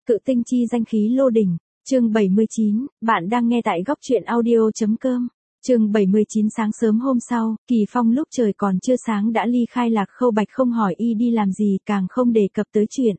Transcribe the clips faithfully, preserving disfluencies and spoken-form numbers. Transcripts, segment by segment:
Cự tinh chi danh khí lô đỉnh, chương bảy mươi chín, bạn đang nghe tại góc truyện audio.com. Chương bảy mươi chín. Sáng sớm hôm sau, Kỳ Phong lúc trời còn chưa sáng đã ly khai Lạc Khâu Bạch, không hỏi y đi làm gì, càng không đề cập tới chuyện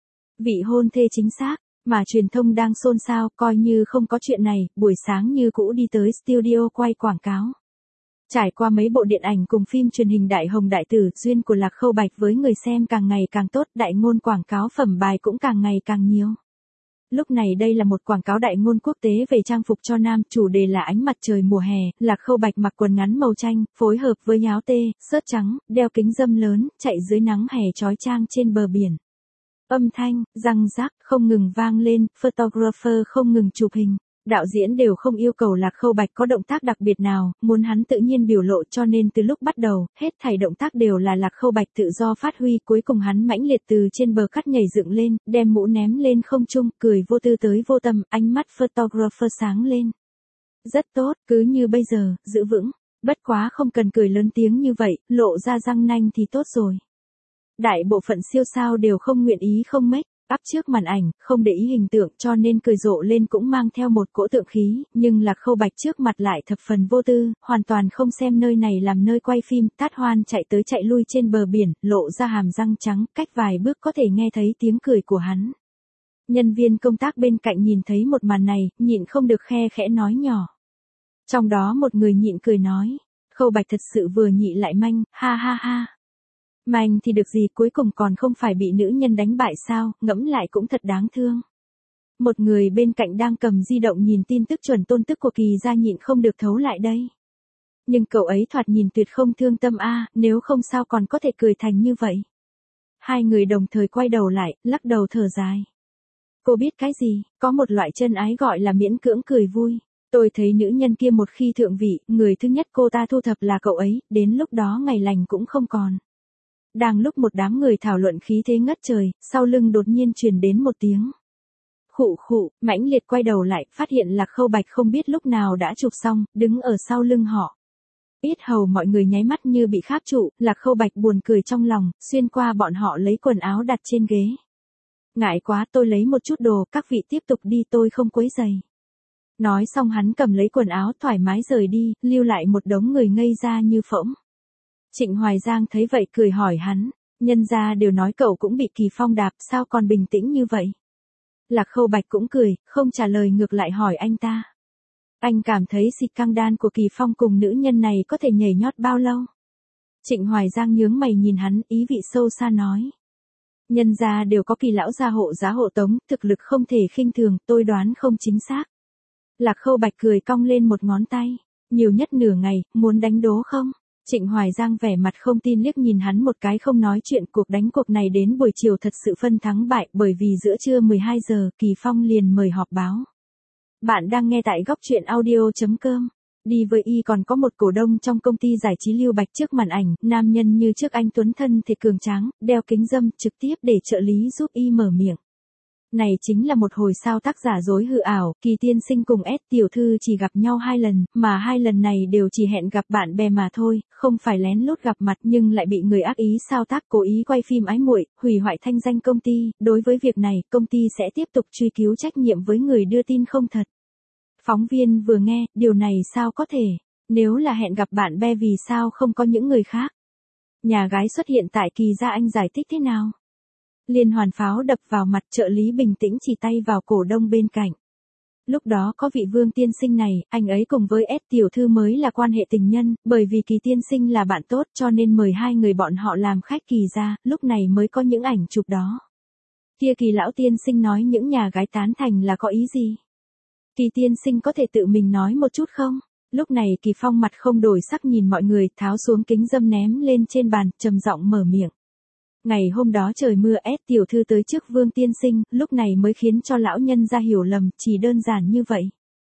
vị hôn thê chính xác, mà truyền thông đang xôn xao, coi như không có chuyện này, buổi sáng như cũ đi tới studio quay quảng cáo. Trải qua mấy bộ điện ảnh cùng phim truyền hình đại hồng đại tử, duyên của Lạc Khâu Bạch với người xem càng ngày càng tốt, đại ngôn quảng cáo phẩm bài cũng càng ngày càng nhiều. Lúc này đây là một quảng cáo đại ngôn quốc tế về trang phục cho nam, chủ đề là ánh mặt trời mùa hè, Lạc Khâu Bạch mặc quần ngắn màu chanh, phối hợp với áo tê, sớt trắng, đeo kính râm lớn, chạy dưới nắng hè chói chang trên bờ biển. Âm thanh, răng rắc, không ngừng vang lên, photographer không ngừng chụp hình. Đạo diễn đều không yêu cầu Lạc Khâu Bạch có động tác đặc biệt nào, muốn hắn tự nhiên biểu lộ, cho nên từ lúc bắt đầu, hết thảy động tác đều là Lạc Khâu Bạch tự do phát huy, cuối cùng hắn mãnh liệt từ trên bờ cát nhảy dựng lên, đem mũ ném lên không trung, cười vô tư tới vô tâm, ánh mắt photographer sáng lên. Rất tốt, cứ như bây giờ, giữ vững, bất quá không cần cười lớn tiếng như vậy, lộ ra răng nanh thì tốt rồi. Đại bộ phận siêu sao đều không nguyện ý không make up trước màn ảnh, không để ý hình tượng, cho nên cười rộ lên cũng mang theo một cỗ tượng khí, nhưng Lạc Khâu Bạch trước mặt lại thập phần vô tư, hoàn toàn không xem nơi này làm nơi quay phim, tát hoan chạy tới chạy lui trên bờ biển, lộ ra hàm răng trắng, cách vài bước có thể nghe thấy tiếng cười của hắn. Nhân viên công tác bên cạnh nhìn thấy một màn này, nhịn không được khe khẽ nói nhỏ. Trong đó một người nhịn cười nói, Khâu Bạch thật sự vừa nhị lại manh, ha ha ha. Manh thì được gì, cuối cùng còn không phải bị nữ nhân đánh bại sao, ngẫm lại cũng thật đáng thương. Một người bên cạnh đang cầm di động nhìn tin tức chuẩn tôn tức của Kỳ gia nhịn không được thấu lại đây. Nhưng cậu ấy thoạt nhìn tuyệt không thương tâm a, nếu không sao còn có thể cười thành như vậy. Hai người đồng thời quay đầu lại, lắc đầu thở dài. Cô biết cái gì, có một loại chân ái gọi là miễn cưỡng cười vui. Tôi thấy nữ nhân kia một khi thượng vị, người thứ nhất cô ta thu thập là cậu ấy, đến lúc đó ngày lành cũng không còn. Đang lúc một đám người thảo luận khí thế ngất trời, sau lưng đột nhiên truyền đến một tiếng khụ khụ, mãnh liệt quay đầu lại, phát hiện Lạc Khâu Bạch không biết lúc nào đã chụp xong, đứng ở sau lưng họ. Ít hầu mọi người nháy mắt như bị kháp trụ, Lạc Khâu Bạch buồn cười trong lòng, xuyên qua bọn họ lấy quần áo đặt trên ghế. Ngại quá, tôi lấy một chút đồ, các vị tiếp tục đi, tôi không quấy rầy. Nói xong hắn cầm lấy quần áo thoải mái rời đi, lưu lại một đống người ngây ra như phỗng. Trịnh Hoài Giang thấy vậy cười hỏi hắn, nhân gia đều nói cậu cũng bị Kỳ Phong đạp, sao còn bình tĩnh như vậy? Lạc Khâu Bạch cũng cười, không trả lời, ngược lại hỏi anh ta. Anh cảm thấy xịt căng đan của Kỳ Phong cùng nữ nhân này có thể nhảy nhót bao lâu? Trịnh Hoài Giang nhướng mày nhìn hắn, ý vị sâu xa nói. Nhân gia đều có Kỳ lão gia hộ giá hộ tống, thực lực không thể khinh thường, tôi đoán không chính xác. Lạc Khâu Bạch cười cong lên một ngón tay, nhiều nhất nửa ngày, muốn đánh đố không? Trịnh Hoài Giang vẻ mặt không tin liếc nhìn hắn một cái, không nói chuyện. Cuộc đánh cuộc này đến buổi chiều thật sự phân thắng bại, bởi vì giữa trưa mười hai giờ, Kỳ Phong liền mời họp báo. Bạn đang nghe tại góc truyện audio.com. Đi với y còn có một cổ đông trong công ty giải trí Lưu Bạch. Trước màn ảnh, nam nhân như trước anh tuấn thân thể cường tráng, đeo kính râm, trực tiếp để trợ lý giúp y mở miệng. Này chính là một hồi sao tác giả dối hư ảo, Kỳ tiên sinh cùng S tiểu thư chỉ gặp nhau hai lần, mà hai lần này đều chỉ hẹn gặp bạn bè mà thôi, không phải lén lút gặp mặt, nhưng lại bị người ác ý sao tác cố ý quay phim ái muội, hủy hoại thanh danh công ty. Đối với việc này, công ty sẽ tiếp tục truy cứu trách nhiệm với người đưa tin không thật. Phóng viên vừa nghe, điều này sao có thể, nếu là hẹn gặp bạn bè vì sao không có những người khác? Nhà gái xuất hiện tại Kỳ gia, anh giải thích thế nào? Liên hoàn pháo đập vào mặt, trợ lý bình tĩnh chỉ tay vào cổ đông bên cạnh. Lúc đó có vị Vương tiên sinh này, anh ấy cùng với S tiểu thư mới là quan hệ tình nhân, bởi vì Kỳ tiên sinh là bạn tốt cho nên mời hai người bọn họ làm khách Kỳ gia, lúc này mới có những ảnh chụp đó. Kia Kỳ lão tiên sinh nói những nhà gái tán thành là có ý gì? Kỳ tiên sinh có thể tự mình nói một chút không? Lúc này Kỳ Phong mặt không đổi sắc nhìn mọi người, tháo xuống kính râm ném lên trên bàn, trầm giọng mở miệng. Ngày hôm đó trời mưa, S tiểu thư tới trước Vương tiên sinh, lúc này mới khiến cho lão nhân ra hiểu lầm, chỉ đơn giản như vậy.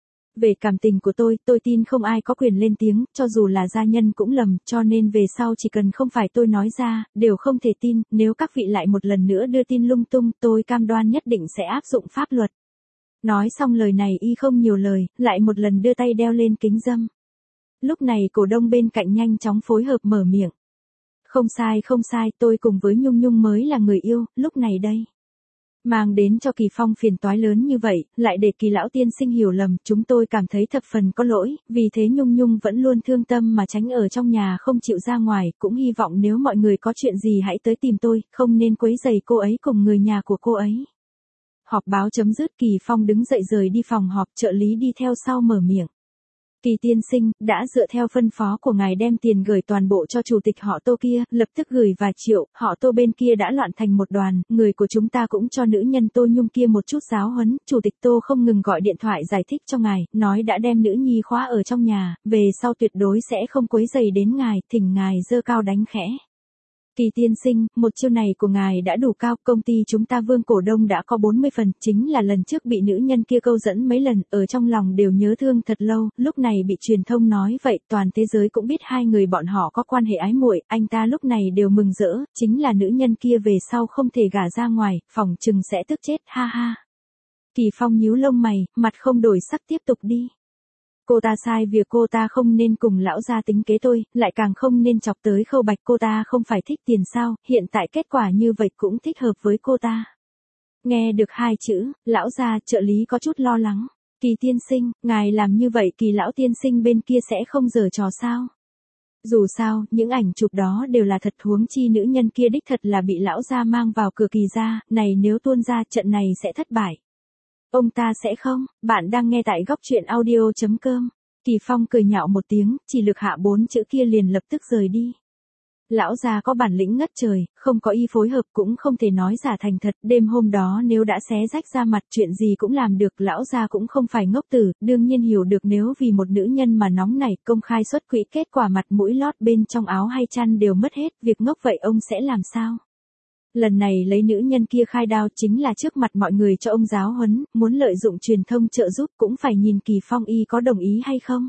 Về cảm tình của tôi, tôi tin không ai có quyền lên tiếng, cho dù là gia nhân cũng lầm, cho nên về sau chỉ cần không phải tôi nói ra, đều không thể tin, nếu các vị lại một lần nữa đưa tin lung tung, tôi cam đoan nhất định sẽ áp dụng pháp luật. Nói xong lời này y không nhiều lời, lại một lần đưa tay đeo lên kính râm. Lúc này cổ đông bên cạnh nhanh chóng phối hợp mở miệng. Không sai không sai, tôi cùng với Nhung Nhung mới là người yêu, lúc này đây. Mang đến cho Kỳ Phong phiền toái lớn như vậy, lại để Kỳ lão tiên sinh hiểu lầm, chúng tôi cảm thấy thập phần có lỗi, vì thế Nhung Nhung vẫn luôn thương tâm mà tránh ở trong nhà không chịu ra ngoài, cũng hy vọng nếu mọi người có chuyện gì hãy tới tìm tôi, không nên quấy rầy cô ấy cùng người nhà của cô ấy. Họp báo chấm dứt, Kỳ Phong đứng dậy rời đi phòng họp, trợ lý đi theo sau mở miệng. Kỳ tiên sinh, đã dựa theo phân phó của ngài đem tiền gửi toàn bộ cho chủ tịch họ Tô kia, lập tức gửi vài triệu, họ Tô bên kia đã loạn thành một đoàn, người của chúng ta cũng cho nữ nhân Tô Nhung kia một chút giáo huấn, chủ tịch Tô không ngừng gọi điện thoại giải thích cho ngài, nói đã đem nữ nhi khóa ở trong nhà, về sau tuyệt đối sẽ không quấy rầy đến ngài, thỉnh ngài giơ cao đánh khẽ. Kỳ tiên sinh, một chiêu này của ngài đã đủ cao, công ty chúng ta Vương cổ đông đã có bốn mươi phần, chính là lần trước bị nữ nhân kia câu dẫn mấy lần, ở trong lòng đều nhớ thương thật lâu, lúc này bị truyền thông nói vậy, toàn thế giới cũng biết hai người bọn họ có quan hệ ái muội, anh ta lúc này đều mừng rỡ, chính là nữ nhân kia về sau không thể gả ra ngoài, phỏng chừng sẽ tức chết, ha ha. Kỳ Phong nhíu lông mày, mặt không đổi sắc tiếp tục đi. Cô ta sai việc, cô ta không nên cùng lão gia tính kế tôi, lại càng không nên chọc tới Khâu Bạch, cô ta không phải thích tiền sao, hiện tại kết quả như vậy cũng thích hợp với cô ta. Nghe được hai chữ, lão gia, trợ lý có chút lo lắng. Kỳ tiên sinh, ngài làm như vậy Kỳ lão tiên sinh bên kia sẽ không giở trò sao? Dù sao, những ảnh chụp đó đều là thật, huống chi nữ nhân kia đích thật là bị lão gia mang vào cửa Kỳ gia, này nếu tuôn ra trận này sẽ thất bại. Ông ta sẽ không, bạn đang nghe tại góc truyện audio chấm com. Kỳ Phong cười nhạo một tiếng, chỉ lực hạ bốn chữ kia liền lập tức rời đi. Lão già có bản lĩnh ngất trời, không có y phối hợp cũng không thể nói giả thành thật, đêm hôm đó nếu đã xé rách ra mặt chuyện gì cũng làm được, lão già cũng không phải ngốc tử, đương nhiên hiểu được nếu vì một nữ nhân mà nóng nảy công khai xuất quỹ, kết quả mặt mũi lót bên trong áo hay chăn đều mất hết, việc ngốc vậy ông sẽ làm sao? Lần này lấy nữ nhân kia khai đao chính là trước mặt mọi người cho ông giáo huấn, muốn lợi dụng truyền thông trợ giúp cũng phải nhìn Kỳ Phong y có đồng ý hay không.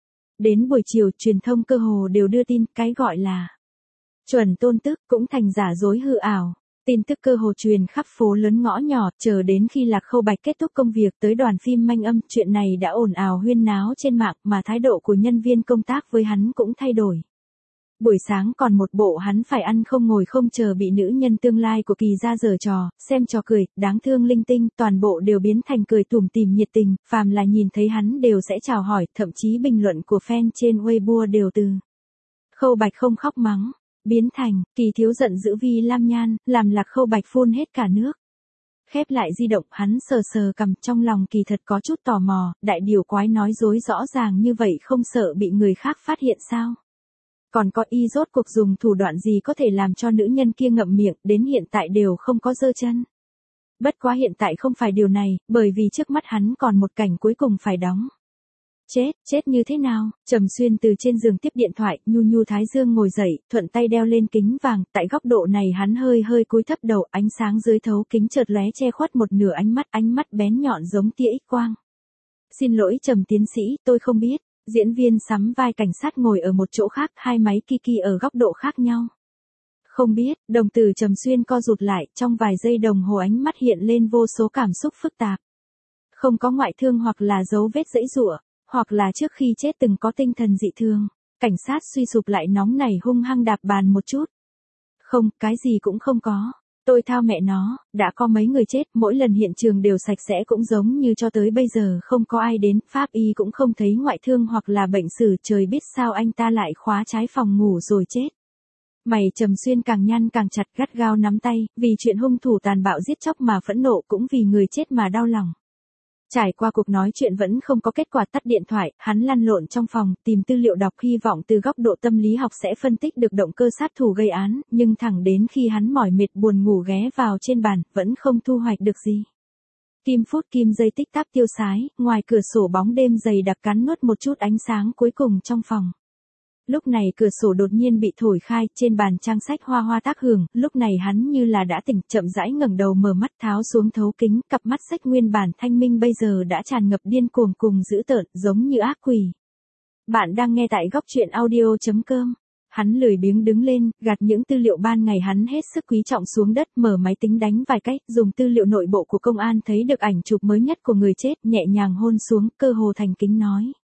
Đến buổi chiều, truyền thông cơ hồ đều đưa tin, cái gọi là chuẩn tôn tức cũng thành giả dối hư ảo. Tin tức cơ hồ truyền khắp phố lớn ngõ nhỏ, chờ đến khi Lạc Khâu Bạch kết thúc công việc tới đoàn phim manh âm, chuyện này đã ồn ào huyên náo trên mạng, mà thái độ của nhân viên công tác với hắn cũng thay đổi. Buổi sáng còn một bộ hắn phải ăn không ngồi không chờ, bị nữ nhân tương lai của Kỳ gia giở trò, xem trò cười, đáng thương linh tinh, toàn bộ đều biến thành cười tủm tỉm nhiệt tình, phàm là nhìn thấy hắn đều sẽ chào hỏi, thậm chí bình luận của fan trên Weibo đều từ Khâu Bạch không khóc mắng, biến thành Kỳ thiếu giận dữ vì lam nhan, làm Lạc Khâu Bạch phun hết cả nước. Khép lại di động, hắn sờ sờ cằm, trong lòng kỳ thật có chút tò mò, đại điều quái nói dối rõ ràng như vậy không sợ bị người khác phát hiện sao? Còn có y rốt cuộc dùng thủ đoạn gì có thể làm cho nữ nhân kia ngậm miệng, đến hiện tại đều không có giơ chân. Bất quá hiện tại không phải điều này, bởi vì trước mắt hắn còn một cảnh cuối cùng phải đóng. Chết, chết như thế nào? Trầm Xuyên từ trên giường tiếp điện thoại, nhu nhu thái dương ngồi dậy, thuận tay đeo lên kính vàng, tại góc độ này hắn hơi hơi cúi thấp đầu, ánh sáng dưới thấu kính chợt lóe che khuất một nửa ánh mắt, ánh mắt bén nhọn giống tia X quang. Xin lỗi Trầm tiến sĩ, tôi không biết. Diễn viên sắm vai cảnh sát ngồi ở một chỗ khác, hai máy Kiki ở góc độ khác nhau. Không biết, đồng tử Trầm Xuyên co rụt lại, trong vài giây đồng hồ ánh mắt hiện lên vô số cảm xúc phức tạp. Không có ngoại thương hoặc là dấu vết giãy giụa, hoặc là trước khi chết từng có tinh thần dị thường. Cảnh sát suy sụp lại nóng nảy hung hăng đạp bàn một chút. Không, cái gì cũng không có. Tôi thao mẹ nó, đã có mấy người chết, mỗi lần hiện trường đều sạch sẽ cũng giống như cho tới bây giờ không có ai đến, pháp y cũng không thấy ngoại thương hoặc là bệnh sử, trời biết sao anh ta lại khóa trái phòng ngủ rồi chết. Mày Trầm Xuyên càng nhăn càng chặt, gắt gao nắm tay, vì chuyện hung thủ tàn bạo giết chóc mà phẫn nộ, cũng vì người chết mà đau lòng. Trải qua cuộc nói chuyện vẫn không có kết quả, tắt điện thoại, hắn lăn lộn trong phòng, tìm tư liệu đọc, hy vọng từ góc độ tâm lý học sẽ phân tích được động cơ sát thủ gây án, nhưng thẳng đến khi hắn mỏi mệt buồn ngủ ghé vào trên bàn, vẫn không thu hoạch được gì. Kim phút kim giây tích tắc tiêu sái, ngoài cửa sổ bóng đêm dày đặc cắn nuốt một chút ánh sáng cuối cùng trong phòng. Lúc này cửa sổ đột nhiên bị thổi khai, trên bàn trang sách hoa hoa tác hưởng, lúc này hắn như là đã tỉnh, chậm rãi ngẩng đầu mở mắt, tháo xuống thấu kính, cặp mắt sách nguyên bản thanh minh bây giờ đã tràn ngập điên cuồng cùng dữ tợn, giống như ác quỷ. Bạn đang nghe tại góc truyện audio chấm com. Hắn lười biếng đứng lên, gạt những tư liệu ban ngày hắn hết sức quý trọng xuống đất, mở máy tính đánh vài cách, dùng tư liệu nội bộ của công an thấy được ảnh chụp mới nhất của người chết, nhẹ nhàng hôn xuống, cơ hồ thành kính nói.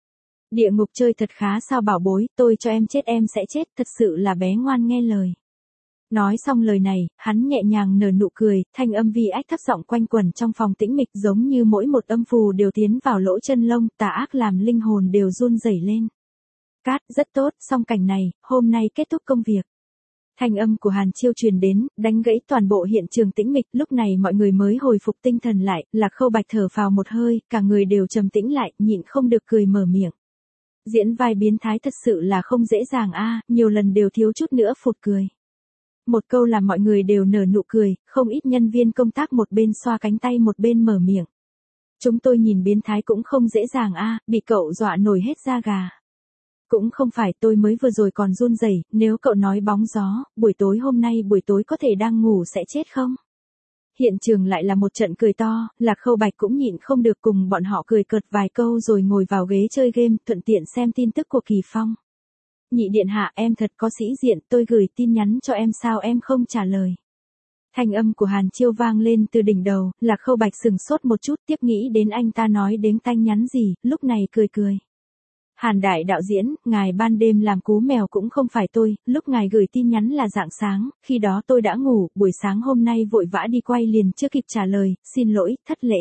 Địa ngục chơi thật khá sao bảo bối, tôi cho em chết em sẽ chết, thật sự là bé ngoan nghe lời. Nói xong lời này, hắn nhẹ nhàng nở nụ cười, thanh âm vi ách thấp giọng quanh quẩn trong phòng tĩnh mịch giống như mỗi một âm phù đều tiến vào lỗ chân lông, tà ác làm linh hồn đều run rẩy lên. Cát, rất tốt, xong cảnh này, hôm nay kết thúc công việc. Thanh âm của Hàn Chiêu truyền đến, đánh gãy toàn bộ hiện trường tĩnh mịch, lúc này mọi người mới hồi phục tinh thần lại, Lạc Khâu Bạch thở phào một hơi, cả người đều trầm tĩnh lại, nhịn không được cười mở miệng. Diễn vai biến thái thật sự là không dễ dàng a, nhiều lần đều thiếu chút nữa phụt cười. Một câu làm mọi người đều nở nụ cười, không ít nhân viên công tác một bên xoa cánh tay một bên mở miệng. Chúng tôi nhìn biến thái cũng không dễ dàng a, bị cậu dọa nổi hết da gà. Cũng không phải, tôi mới vừa rồi còn run rẩy, nếu cậu nói bóng gió, buổi tối hôm nay buổi tối có thể đang ngủ sẽ chết không? Hiện trường lại là một trận cười to, Lạc Khâu Bạch cũng nhịn không được cùng bọn họ cười cợt vài câu rồi ngồi vào ghế chơi game, thuận tiện xem tin tức của Kỳ Phong. Nhị điện hạ, em thật có sĩ diện, tôi gửi tin nhắn cho em sao em không trả lời. Thanh âm của Hàn Chiêu vang lên từ đỉnh đầu, Lạc Khâu Bạch sừng sốt một chút, tiếp nghĩ đến anh ta nói đến tanh nhắn gì, lúc này cười cười. Hàn đại đạo diễn, ngài ban đêm làm cú mèo cũng không phải tôi, lúc ngài gửi tin nhắn là rạng sáng, khi đó tôi đã ngủ, buổi sáng hôm nay vội vã đi quay liền chưa kịp trả lời, xin lỗi, thất lễ.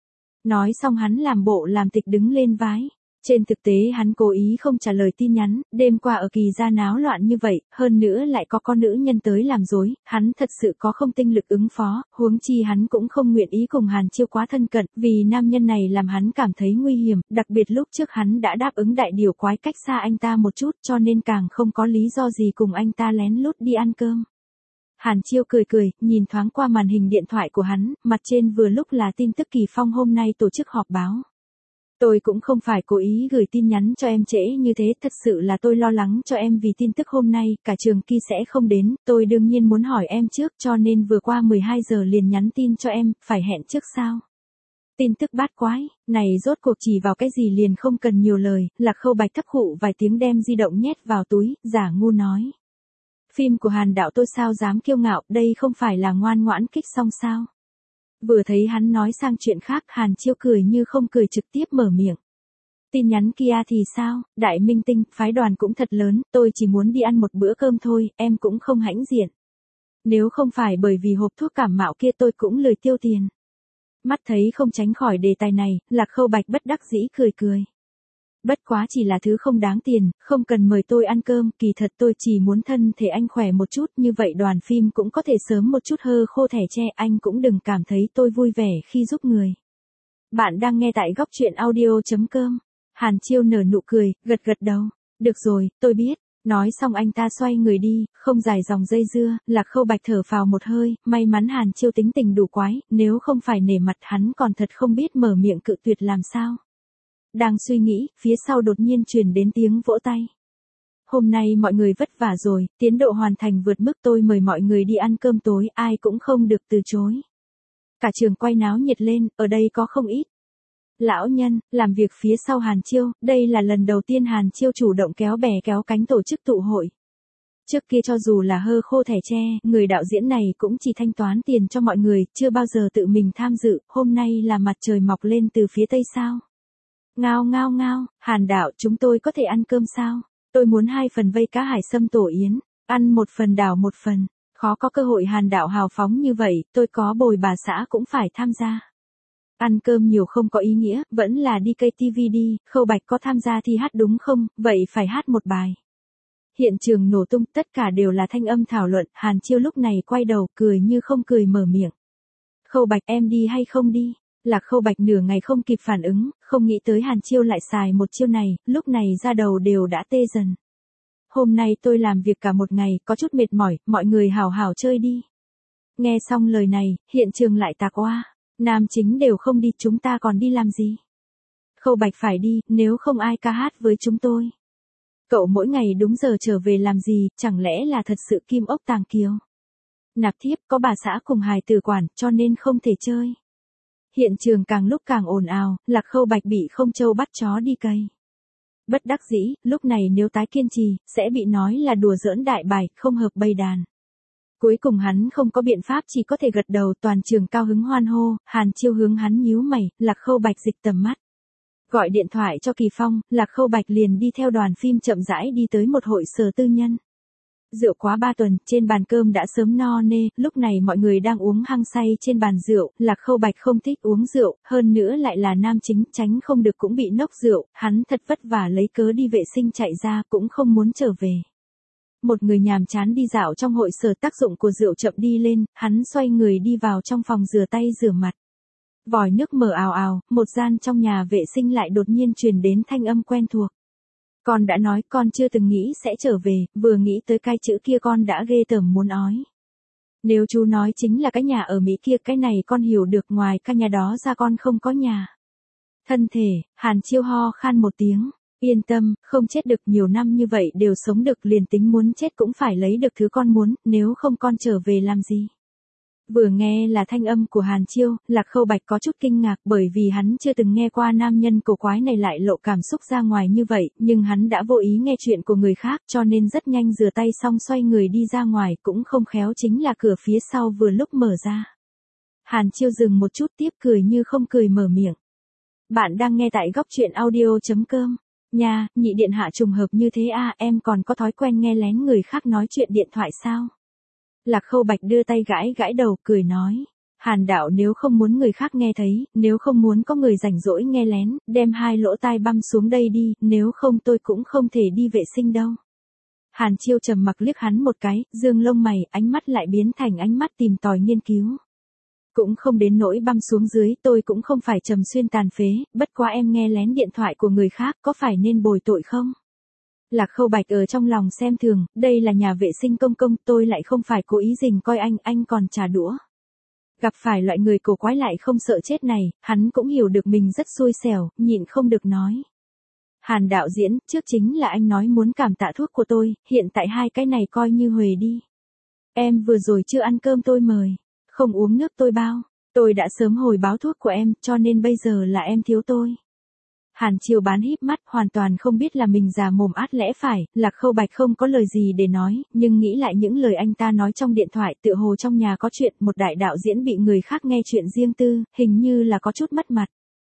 Nói xong hắn làm bộ làm tịch đứng lên vái. Trên thực tế hắn cố ý không trả lời tin nhắn, đêm qua ở Kỳ gia náo loạn như vậy, hơn nữa lại có con nữ nhân tới làm dối, hắn thật sự có không tinh lực ứng phó, huống chi hắn cũng không nguyện ý cùng Hàn Chiêu quá thân cận, vì nam nhân này làm hắn cảm thấy nguy hiểm, đặc biệt lúc trước hắn đã đáp ứng đại điều quái cách xa anh ta một chút cho nên càng không có lý do gì cùng anh ta lén lút đi ăn cơm. Hàn Chiêu cười cười, nhìn thoáng qua màn hình điện thoại của hắn, mặt trên vừa lúc là tin tức Kỳ Phong hôm nay tổ chức họp báo. Tôi cũng không phải cố ý gửi tin nhắn cho em trễ như thế, thật sự là tôi lo lắng cho em vì tin tức hôm nay, cả trường Kỳ sẽ không đến, tôi đương nhiên muốn hỏi em trước cho nên vừa qua mười hai giờ liền nhắn tin cho em, phải hẹn trước sao? Tin tức bát quái, này rốt cuộc chỉ vào cái gì liền không cần nhiều lời, Lạc Khâu Bạch thấp khụ vài tiếng đem di động nhét vào túi, giả ngu nói. Phim của Hàn đạo tôi sao dám kiêu ngạo, đây không phải là ngoan ngoãn kích xong sao? Vừa thấy hắn nói sang chuyện khác, Hàn Chiêu cười như không cười trực tiếp mở miệng. Tin nhắn kia thì sao, đại minh tinh, phái đoàn cũng thật lớn, tôi chỉ muốn đi ăn một bữa cơm thôi, em cũng không hãnh diện. Nếu không phải bởi vì hộp thuốc cảm mạo kia tôi cũng lười tiêu tiền. Mắt thấy không tránh khỏi đề tài này, Lạc Khâu Bạch bất đắc dĩ cười cười. Bất quá chỉ là thứ không đáng tiền, không cần mời tôi ăn cơm, kỳ thật tôi chỉ muốn thân thể anh khỏe một chút, như vậy đoàn phim cũng có thể sớm một chút hơ khô thẻ tre, anh cũng đừng cảm thấy tôi vui vẻ khi giúp người. Bạn đang nghe tại góc truyện audio chấm com. Hàn Chiêu nở nụ cười, gật gật đầu. Được rồi, tôi biết. Nói xong anh ta xoay người đi, không dài dòng dây dưa, Lạc Khâu Bạch thở phào một hơi, may mắn Hàn Chiêu tính tình đủ quái, nếu không phải nể mặt hắn còn thật không biết mở miệng cự tuyệt làm sao. Đang suy nghĩ, phía sau đột nhiên truyền đến tiếng vỗ tay. Hôm nay mọi người vất vả rồi, tiến độ hoàn thành vượt mức, tôi mời mọi người đi ăn cơm tối, ai cũng không được từ chối. Cả trường quay náo nhiệt lên, ở đây có không ít lão nhân, làm việc phía sau Hàn Chiêu, đây là lần đầu tiên Hàn Chiêu chủ động kéo bè kéo cánh tổ chức tụ hội. Trước kia cho dù là hơ khô thẻ tre, người đạo diễn này cũng chỉ thanh toán tiền cho mọi người, chưa bao giờ tự mình tham dự, hôm nay là mặt trời mọc lên từ phía tây sao. Ngao ngao ngao, Hàn đạo chúng tôi có thể ăn cơm sao? Tôi muốn hai phần vây cá hải sâm tổ yến, ăn một phần đảo một phần, khó có cơ hội Hàn đạo hào phóng như vậy, tôi có bồi bà xã cũng phải tham gia. Ăn cơm nhiều không có ý nghĩa, vẫn là đi cây ti vi đi, Khâu Bạch có tham gia thì hát đúng không, vậy phải hát một bài. Hiện trường nổ tung, tất cả đều là thanh âm thảo luận, Hàn Chiêu lúc này quay đầu, cười như không cười mở miệng. Khâu Bạch em đi hay không đi? Lạc Khâu Bạch nửa ngày không kịp phản ứng, không nghĩ tới Hàn Chiêu lại xài một chiêu này, lúc này ra đầu đều đã tê dần. Hôm nay tôi làm việc cả một ngày, có chút mệt mỏi, mọi người hào hào chơi đi. Nghe xong lời này, hiện trường lại tạc oa, nam chính đều không đi, chúng ta còn đi làm gì? Khâu Bạch phải đi, nếu không ai ca hát với chúng tôi. Cậu mỗi ngày đúng giờ trở về làm gì, chẳng lẽ là thật sự kim ốc tàng kiều? Nạp thiếp có bà xã cùng hài tử quản, cho nên không thể chơi. Hiện trường càng lúc càng ồn ào, Lạc Khâu Bạch bị không trâu bắt chó đi cày. Bất đắc dĩ, lúc này nếu tái kiên trì, sẽ bị nói là đùa giỡn đại bài, không hợp bầy đàn. Cuối cùng hắn không có biện pháp chỉ có thể gật đầu, toàn trường cao hứng hoan hô, Hàn Chiêu hướng hắn nhíu mày, Lạc Khâu Bạch dịch tầm mắt. Gọi điện thoại cho Kỳ Phong, Lạc Khâu Bạch liền đi theo đoàn phim chậm rãi đi tới một hội sở tư nhân. Rượu quá ba tuần, trên bàn cơm đã sớm no nê, lúc này mọi người đang uống hăng say trên bàn rượu, Lạc Khâu Bạch không thích uống rượu, hơn nữa lại là nam chính, tránh không được cũng bị nốc rượu, hắn thật vất vả lấy cớ đi vệ sinh chạy ra, cũng không muốn trở về. Một người nhàm chán đi dạo trong hội sở, tác dụng của rượu chậm đi lên, hắn xoay người đi vào trong phòng rửa tay rửa mặt. Vòi nước mở ào ào, một gian trong nhà vệ sinh lại đột nhiên truyền đến thanh âm quen thuộc. Con đã nói con chưa từng nghĩ sẽ trở về, vừa nghĩ tới cái chữ kia con đã ghê tởm muốn ói. Nếu chú nói chính là cái nhà ở Mỹ kia, cái này con hiểu được, ngoài cái nhà đó ra con không có nhà. Thân thể, Hàn Chiêu ho khan một tiếng. Yên tâm, không chết được, nhiều năm như vậy đều sống được, liền tính muốn chết cũng phải lấy được thứ con muốn, nếu không con trở về làm gì. Vừa nghe là thanh âm của Hàn Chiêu, Lạc Khâu Bạch có chút kinh ngạc, bởi vì hắn chưa từng nghe qua nam nhân cổ quái này lại lộ cảm xúc ra ngoài như vậy, nhưng hắn đã vô ý nghe chuyện của người khác, cho nên rất nhanh rửa tay xong xoay người đi ra ngoài, cũng không khéo chính là cửa phía sau vừa lúc mở ra. Hàn Chiêu dừng một chút, tiếp cười như không cười mở miệng. Bạn đang nghe tại góc truyện audio chấm com. Nha, nhị điện hạ trùng hợp như thế à, em còn có thói quen nghe lén người khác nói chuyện điện thoại sao? Lạc Khâu Bạch đưa tay gãi gãi đầu, cười nói. Hàn đạo nếu không muốn người khác nghe thấy, nếu không muốn có người rảnh rỗi nghe lén, đem hai lỗ tai băm xuống đây đi, nếu không tôi cũng không thể đi vệ sinh đâu. Hàn Chiêu trầm mặc liếc hắn một cái, dương lông mày, ánh mắt lại biến thành ánh mắt tìm tòi nghiên cứu. Cũng không đến nỗi băm xuống dưới, tôi cũng không phải trầm xuyên tàn phế, bất quá em nghe lén điện thoại của người khác, có phải nên bồi tội không? Lạc Khâu Bạch ở trong lòng xem thường, đây là nhà vệ sinh công công, tôi lại không phải cố ý rình coi anh, anh còn trả đũa. Gặp phải loại người cổ quái lại không sợ chết này, hắn cũng hiểu được mình rất xui xẻo, nhịn không được nói. Hàn đạo diễn, trước chính là anh nói muốn cảm tạ thuốc của tôi, hiện tại hai cái này coi như huề đi. Em vừa rồi chưa ăn cơm tôi mời, không uống nước tôi bao, tôi đã sớm hồi báo thuốc của em, cho nên bây giờ là em thiếu tôi. Hàn Chiêu bán híp mắt, hoàn toàn không biết là mình già mồm át lẽ phải, Lạc Khâu Bạch không có lời gì để nói, nhưng nghĩ lại những lời anh ta nói trong điện thoại, tựa hồ trong nhà có chuyện, một đại đạo diễn bị người khác nghe chuyện riêng tư, hình như là có chút mất mặt.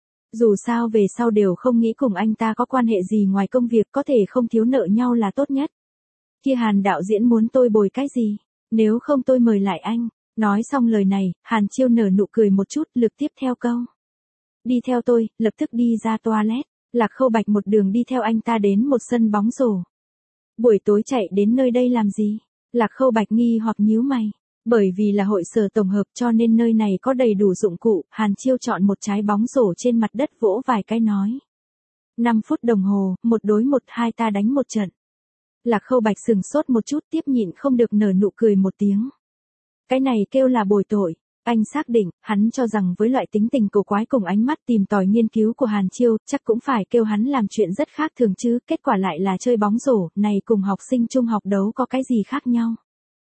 Dù sao về sau đều không nghĩ cùng anh ta có quan hệ gì ngoài công việc, có thể không thiếu nợ nhau là tốt nhất. Kia Hàn đạo diễn muốn tôi bồi cái gì? Nếu không tôi mời lại anh. Nói xong lời này, Hàn Chiêu nở nụ cười một chút, lực tiếp theo câu. Đi theo tôi, lập tức đi ra toilet. Lạc Khâu Bạch một đường đi theo anh ta đến một sân bóng rổ. Buổi tối chạy đến nơi đây làm gì? Lạc Khâu Bạch nghi hoặc nhíu mày. Bởi vì là hội sở tổng hợp cho nên nơi này có đầy đủ dụng cụ, Hàn Chiêu chọn một trái bóng rổ trên mặt đất vỗ vài cái nói. năm phút đồng hồ, một đối một, hai ta đánh một trận. Lạc Khâu Bạch sừng sốt một chút, tiếp nhịn không được nở nụ cười một tiếng. Cái này kêu là bồi tội. Anh xác định, hắn cho rằng với loại tính tình cổ quái cùng ánh mắt tìm tòi nghiên cứu của Hàn Chiêu, chắc cũng phải kêu hắn làm chuyện rất khác thường chứ, kết quả lại là chơi bóng rổ, này cùng học sinh trung học đấu có cái gì khác nhau.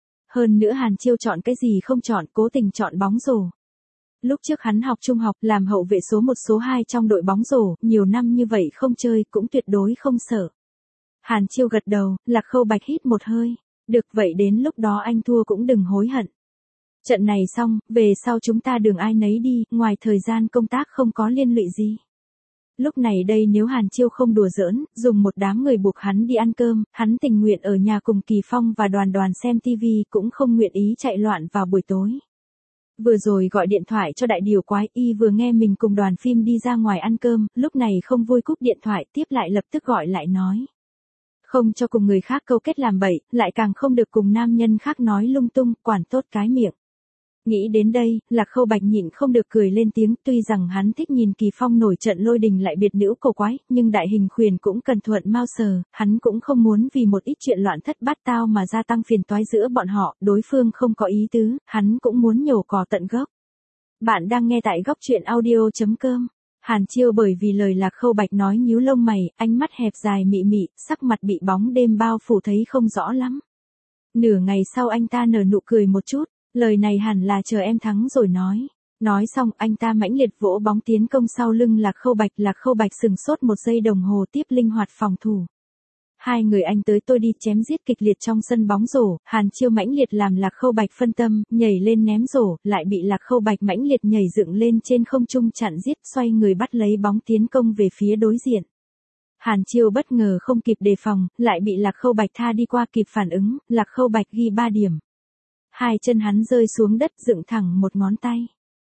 Hơn nữa Hàn Chiêu chọn cái gì không chọn, cố tình chọn bóng rổ. Lúc trước hắn học trung học, làm hậu vệ số một số hai trong đội bóng rổ, nhiều năm như vậy không chơi, cũng tuyệt đối không sợ. Hàn Chiêu gật đầu, Lạc Khâu Bạch hít một hơi. Được vậy đến lúc đó anh thua cũng đừng hối hận. Trận này xong, về sau chúng ta đường ai nấy đi, ngoài thời gian công tác không có liên lụy gì. Lúc này đây nếu Hàn Chiêu không đùa giỡn, dùng một đám người buộc hắn đi ăn cơm, hắn tình nguyện ở nhà cùng Kỳ Phong và Đoàn Đoàn xem tivi, cũng không nguyện ý chạy loạn vào buổi tối. Vừa rồi gọi điện thoại cho đại điều quái, y vừa nghe mình cùng đoàn phim đi ra ngoài ăn cơm, lúc này không vui cúp điện thoại, tiếp lại lập tức gọi lại nói. Không cho cùng người khác câu kết làm bậy, lại càng không được cùng nam nhân khác nói lung tung, quản tốt cái miệng. Nghĩ đến đây, Lạc Khâu Bạch nhịn không được cười lên tiếng, tuy rằng hắn thích nhìn Kỳ Phong nổi trận lôi đình lại biệt nữ cổ quái, nhưng đại hình khuyển cũng cần thuận mau sờ, hắn cũng không muốn vì một ít chuyện loạn thất bát tao mà gia tăng phiền toái giữa bọn họ, đối phương không có ý tứ, hắn cũng muốn nhổ cỏ tận gốc. Bạn đang nghe tại góc truyện audio chấm com. Hàn Chiêu bởi vì lời Lạc Khâu Bạch nói nhíu lông mày, ánh mắt hẹp dài mị mị, sắc mặt bị bóng đêm bao phủ thấy không rõ lắm. Nửa ngày sau anh ta nở nụ cười một chút. Lời này hẳn là chờ em thắng rồi nói. Nói xong anh ta mãnh liệt vỗ bóng tiến công sau lưng Lạc Khâu Bạch. Lạc Khâu Bạch sừng sốt một giây đồng hồ tiếp linh hoạt phòng thủ. Hai người anh tới tôi đi chém giết kịch liệt trong sân bóng rổ. Hàn Chiêu mãnh liệt làm Lạc Khâu Bạch phân tâm, nhảy lên ném rổ, lại bị Lạc Khâu Bạch mãnh liệt nhảy dựng lên trên không trung chặn giết, xoay người bắt lấy bóng tiến công về phía đối diện. Hàn Chiêu bất ngờ không kịp đề phòng, lại bị Lạc Khâu Bạch tha đi qua kịp phản ứng, Lạc Khâu Bạch ghi ba điểm. Hai chân hắn rơi xuống đất dựng thẳng một ngón tay.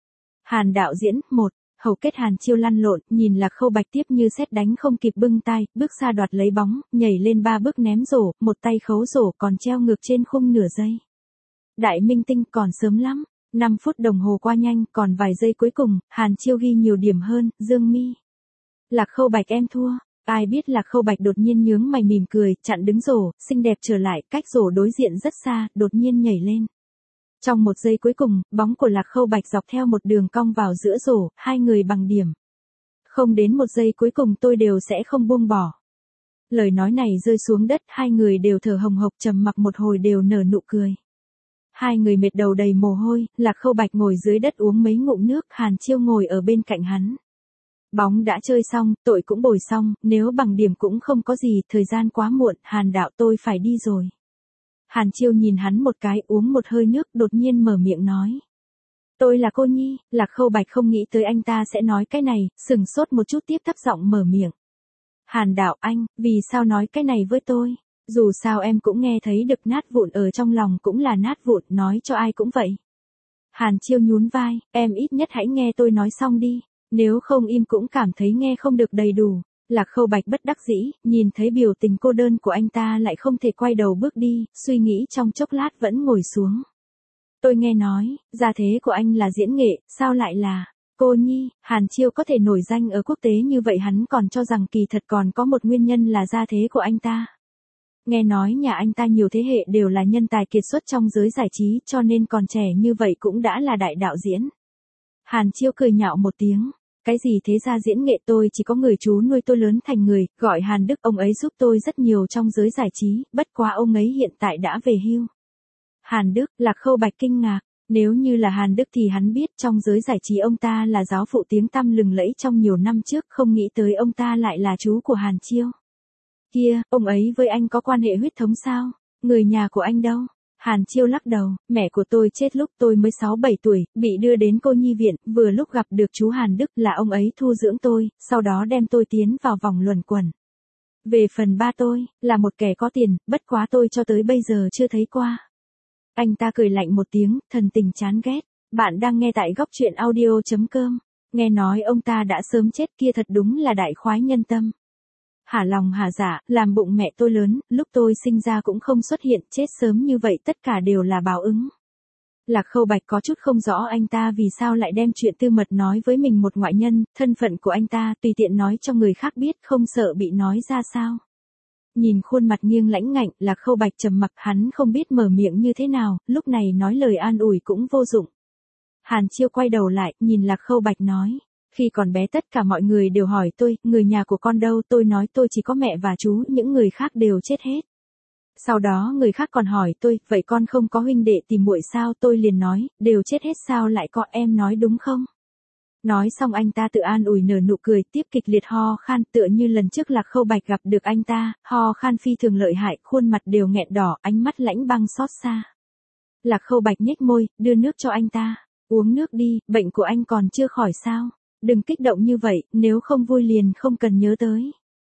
Hàn đạo diễn, một, hầu kết Hàn Chiêu lăn lộn, nhìn Lạc Khâu Bạch tiếp như sét đánh không kịp bưng tay, bước xa đoạt lấy bóng, nhảy lên ba bước ném rổ, một tay khấu rổ còn treo ngược trên khung nửa giây. Đại minh tinh còn sớm lắm, năm phút đồng hồ qua nhanh, còn vài giây cuối cùng, Hàn Chiêu ghi nhiều điểm hơn, Dương Mi. Lạc Khâu Bạch em thua. Ai biết Lạc Khâu Bạch đột nhiên nhướng mày mỉm cười, chặn đứng rổ, xinh đẹp trở lại, cách rổ đối diện rất xa, đột nhiên nhảy lên. Trong một giây cuối cùng, bóng của Lạc Khâu Bạch dọc theo một đường cong vào giữa rổ, hai người bằng điểm. Không đến một giây cuối cùng tôi đều sẽ không buông bỏ. Lời nói này rơi xuống đất, hai người đều thở hồng hộc trầm mặc một hồi đều nở nụ cười. Hai người mệt đầu đầy mồ hôi, Lạc Khâu Bạch ngồi dưới đất uống mấy ngụm nước, Hàn Chiêu ngồi ở bên cạnh hắn. Bóng đã chơi xong, tội cũng bồi xong, nếu bằng điểm cũng không có gì, thời gian quá muộn, Hàn đạo tôi phải đi rồi. Hàn Chiêu nhìn hắn một cái, uống một hơi nước, đột nhiên mở miệng nói. Tôi là cô Nhi. Lạc Khâu Bạch không nghĩ tới anh ta sẽ nói cái này, sừng sốt một chút tiếp thấp giọng mở miệng. Hàn đạo anh, vì sao nói cái này với tôi? Dù sao em cũng nghe thấy được nát vụn ở trong lòng cũng là nát vụn, nói cho ai cũng vậy. Hàn Chiêu nhún vai, em ít nhất hãy nghe tôi nói xong đi. Nếu không im cũng cảm thấy nghe không được đầy đủ. Lạc Khâu Bạch bất đắc dĩ, nhìn thấy biểu tình cô đơn của anh ta lại không thể quay đầu bước đi, suy nghĩ trong chốc lát vẫn ngồi xuống. Tôi nghe nói, gia thế của anh là diễn nghệ, sao lại là cô Nhi? Hàn Chiêu có thể nổi danh ở quốc tế như vậy hắn còn cho rằng kỳ thật còn có một nguyên nhân là gia thế của anh ta. Nghe nói nhà anh ta nhiều thế hệ đều là nhân tài kiệt xuất trong giới giải trí cho nên còn trẻ như vậy cũng đã là đại đạo diễn. Hàn Chiêu cười nhạo một tiếng. Cái gì thế ra diễn nghệ, tôi chỉ có người chú nuôi tôi lớn thành người, gọi Hàn Đức, ông ấy giúp tôi rất nhiều trong giới giải trí, bất quá ông ấy hiện tại đã về hưu. Hàn Đức, Lạc Khâu Bạch kinh ngạc, nếu như là Hàn Đức thì hắn biết trong giới giải trí ông ta là giáo phụ tiếng tăm lừng lẫy trong nhiều năm trước, không nghĩ tới ông ta lại là chú của Hàn Chiêu. Kia, ông ấy với anh có quan hệ huyết thống sao? Người nhà của anh đâu? Hàn Chiêu lắc đầu, mẹ của tôi chết lúc tôi mới sáu bảy tuổi, bị đưa đến cô nhi viện, vừa lúc gặp được chú Hàn Đức là ông ấy thu dưỡng tôi, sau đó đem tôi tiến vào vòng luẩn quẩn. Về phần ba tôi, là một kẻ có tiền, bất quá tôi cho tới bây giờ chưa thấy qua. Anh ta cười lạnh một tiếng, thần tình chán ghét. Bạn đang nghe tại góc truyện audio chấm com. Nghe nói ông ta đã sớm chết kia thật đúng là đại khoái nhân tâm. Hả lòng hả dạ, làm bụng mẹ tôi lớn, lúc tôi sinh ra cũng không xuất hiện, chết sớm như vậy tất cả đều là báo ứng. Lạc Khâu Bạch có chút không rõ anh ta vì sao lại đem chuyện tư mật nói với mình một ngoại nhân, thân phận của anh ta tùy tiện nói cho người khác biết không sợ bị nói ra sao. Nhìn khuôn mặt nghiêng lãnh ngạnh, Lạc Khâu Bạch trầm mặc, hắn không biết mở miệng như thế nào, lúc này nói lời an ủi cũng vô dụng. Hàn Chiêu quay đầu lại, nhìn Lạc Khâu Bạch nói. Khi còn bé tất cả mọi người đều hỏi tôi, người nhà của con đâu, tôi nói tôi chỉ có mẹ và chú, những người khác đều chết hết. Sau đó người khác còn hỏi tôi, vậy con không có huynh đệ tìm muội sao, tôi liền nói, đều chết hết sao lại có, em nói đúng không? Nói xong anh ta tự an ủi nở nụ cười, tiếp kịch liệt ho khan, tựa như lần trước Lạc Khâu Bạch gặp được anh ta, ho khan phi thường lợi hại, khuôn mặt đều nghẹn đỏ, ánh mắt lãnh băng xót xa. Lạc Khâu Bạch nhếch môi, đưa nước cho anh ta, uống nước đi, bệnh của anh còn chưa khỏi sao? Đừng kích động như vậy, nếu không vui liền không cần nhớ tới.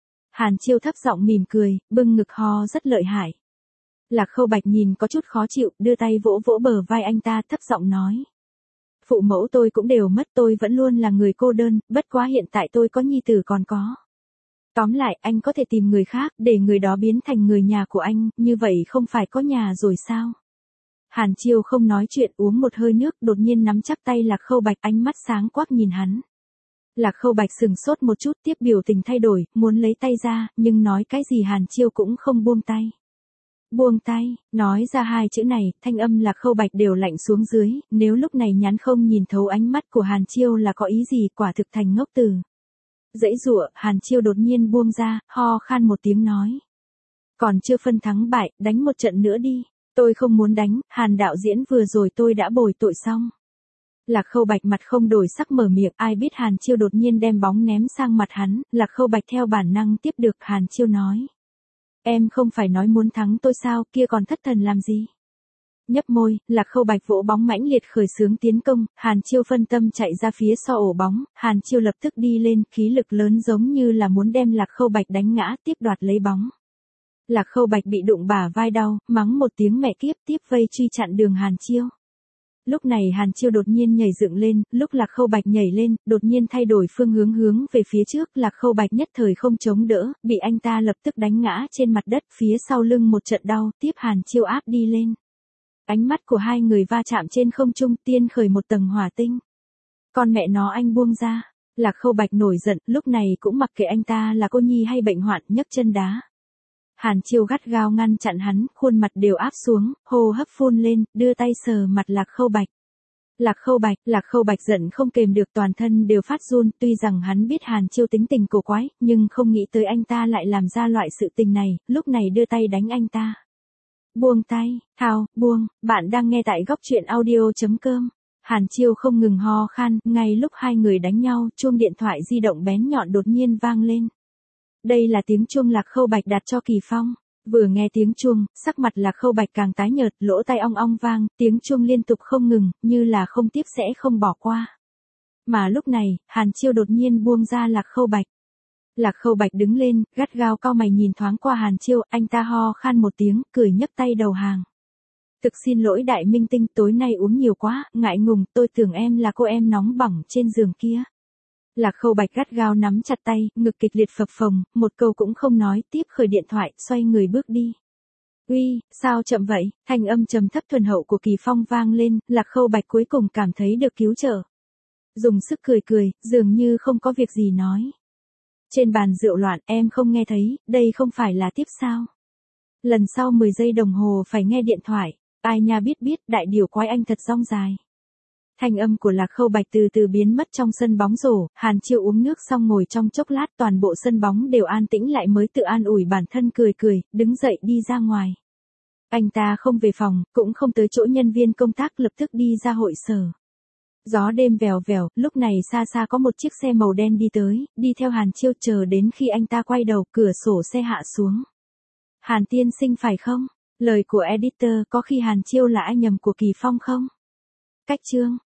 Hàn Chiêu thấp giọng mỉm cười, bưng ngực ho rất lợi hại. Lạc Khâu Bạch nhìn có chút khó chịu, đưa tay vỗ vỗ bờ vai anh ta thấp giọng nói. Phụ mẫu tôi cũng đều mất, tôi vẫn luôn là người cô đơn, bất quá hiện tại tôi có nhi tử còn có. Tóm lại, anh có thể tìm người khác, để người đó biến thành người nhà của anh, như vậy không phải có nhà rồi sao? Hàn Chiêu không nói chuyện, uống một hơi nước, đột nhiên nắm chắc tay Lạc Khâu Bạch, ánh mắt sáng quắc nhìn hắn. Lạc Khâu Bạch sừng sốt một chút, tiếp biểu tình thay đổi, muốn lấy tay ra, nhưng nói cái gì Hàn Chiêu cũng không buông tay. Buông tay, nói ra hai chữ này, thanh âm Lạc Khâu Bạch đều lạnh xuống dưới, nếu lúc này nhắn không nhìn thấu ánh mắt của Hàn Chiêu là có ý gì, quả thực thành ngốc tử. Dãy dụa, Hàn Chiêu đột nhiên buông ra, ho khan một tiếng nói. Còn chưa phân thắng bại, đánh một trận nữa đi. Tôi không muốn đánh, Hàn đạo diễn vừa rồi tôi đã bồi tội xong. Lạc Khâu Bạch mặt không đổi sắc mở miệng, ai biết Hàn Chiêu đột nhiên đem bóng ném sang mặt hắn, Lạc Khâu Bạch theo bản năng tiếp được, Hàn Chiêu nói. Em không phải nói muốn thắng tôi sao, kia còn thất thần làm gì? Nhấp môi, Lạc Khâu Bạch vỗ bóng mãnh liệt khởi xướng tiến công, Hàn Chiêu phân tâm chạy ra phía sau ổ bóng, Hàn Chiêu lập tức đi lên, khí lực lớn giống như là muốn đem Lạc Khâu Bạch đánh ngã, tiếp đoạt lấy bóng. Lạc Khâu Bạch bị đụng bả vai đau, mắng một tiếng mẹ kiếp, tiếp vây truy chặn đường Hàn Chiêu. Lúc này Hàn Chiêu đột nhiên nhảy dựng lên, lúc Lạc Khâu Bạch nhảy lên, đột nhiên thay đổi phương hướng hướng về phía trước, Lạc Khâu Bạch nhất thời không chống đỡ, bị anh ta lập tức đánh ngã trên mặt đất, phía sau lưng một trận đau, tiếp Hàn Chiêu áp đi lên. Ánh mắt của hai người va chạm trên không trung, tiên khởi một tầng hỏa tinh. Con mẹ nó anh buông ra. Lạc Khâu Bạch nổi giận, lúc này cũng mặc kệ anh ta là cô nhi hay bệnh hoạn, nhấc chân đá. Hàn Chiêu gắt gao ngăn chặn hắn, khuôn mặt đều áp xuống, hô hấp phun lên, đưa tay sờ mặt Lạc Khâu Bạch. Lạc Khâu Bạch, Lạc Khâu Bạch giận không kềm được, toàn thân đều phát run, tuy rằng hắn biết Hàn Chiêu tính tình cổ quái, nhưng không nghĩ tới anh ta lại làm ra loại sự tình này, lúc này đưa tay đánh anh ta. Buông tay, thao, buông, bạn đang nghe tại góc truyện audio chấm com. Hàn Chiêu không ngừng ho khan, ngay lúc hai người đánh nhau, chuông điện thoại di động bén nhọn đột nhiên vang lên. Đây là tiếng chuông Lạc Khâu Bạch đặt cho Kỳ Phong. Vừa nghe tiếng chuông, sắc mặt Lạc Khâu Bạch càng tái nhợt, lỗ tai ong ong vang, tiếng chuông liên tục không ngừng, như là không tiếp sẽ không bỏ qua. Mà lúc này, Hàn Chiêu đột nhiên buông ra Lạc Khâu Bạch. Lạc Khâu Bạch đứng lên, gắt gao cau mày nhìn thoáng qua Hàn Chiêu, anh ta ho khan một tiếng, cười nhấc tay đầu hàng. Thực xin lỗi đại minh tinh, tối nay uống nhiều quá, ngại ngùng, tôi tưởng em là cô em nóng bỏng trên giường kia. Lạc Khâu Bạch gắt gao nắm chặt tay, ngực kịch liệt phập phồng, một câu cũng không nói, tiếp khởi điện thoại, xoay người bước đi. Uy, sao chậm vậy? Thanh âm trầm thấp thuần hậu của Kỳ Phong vang lên, Lạc Khâu Bạch cuối cùng cảm thấy được cứu trợ. Dùng sức cười cười, dường như không có việc gì nói. Trên bàn rượu loạn, em không nghe thấy, đây không phải là tiếp sao? Lần sau mười giây đồng hồ phải nghe điện thoại, ai nha biết biết, đại điều quái anh thật rong dài. Thanh âm của Lạc Khâu Bạch từ từ biến mất trong sân bóng rổ, Hàn Chiêu uống nước xong ngồi trong chốc lát, toàn bộ sân bóng đều an tĩnh lại mới tự an ủi bản thân cười cười, đứng dậy đi ra ngoài. Anh ta không về phòng, cũng không tới chỗ nhân viên công tác, lập tức đi ra hội sở. Gió đêm vèo vèo, lúc này xa xa có một chiếc xe màu đen đi tới, đi theo Hàn Chiêu, chờ đến khi anh ta quay đầu, cửa sổ xe hạ xuống. Hàn tiên sinh phải không? Lời của editor, có khi Hàn Chiêu là anh nhầm của Kỳ Phong không? Cách chương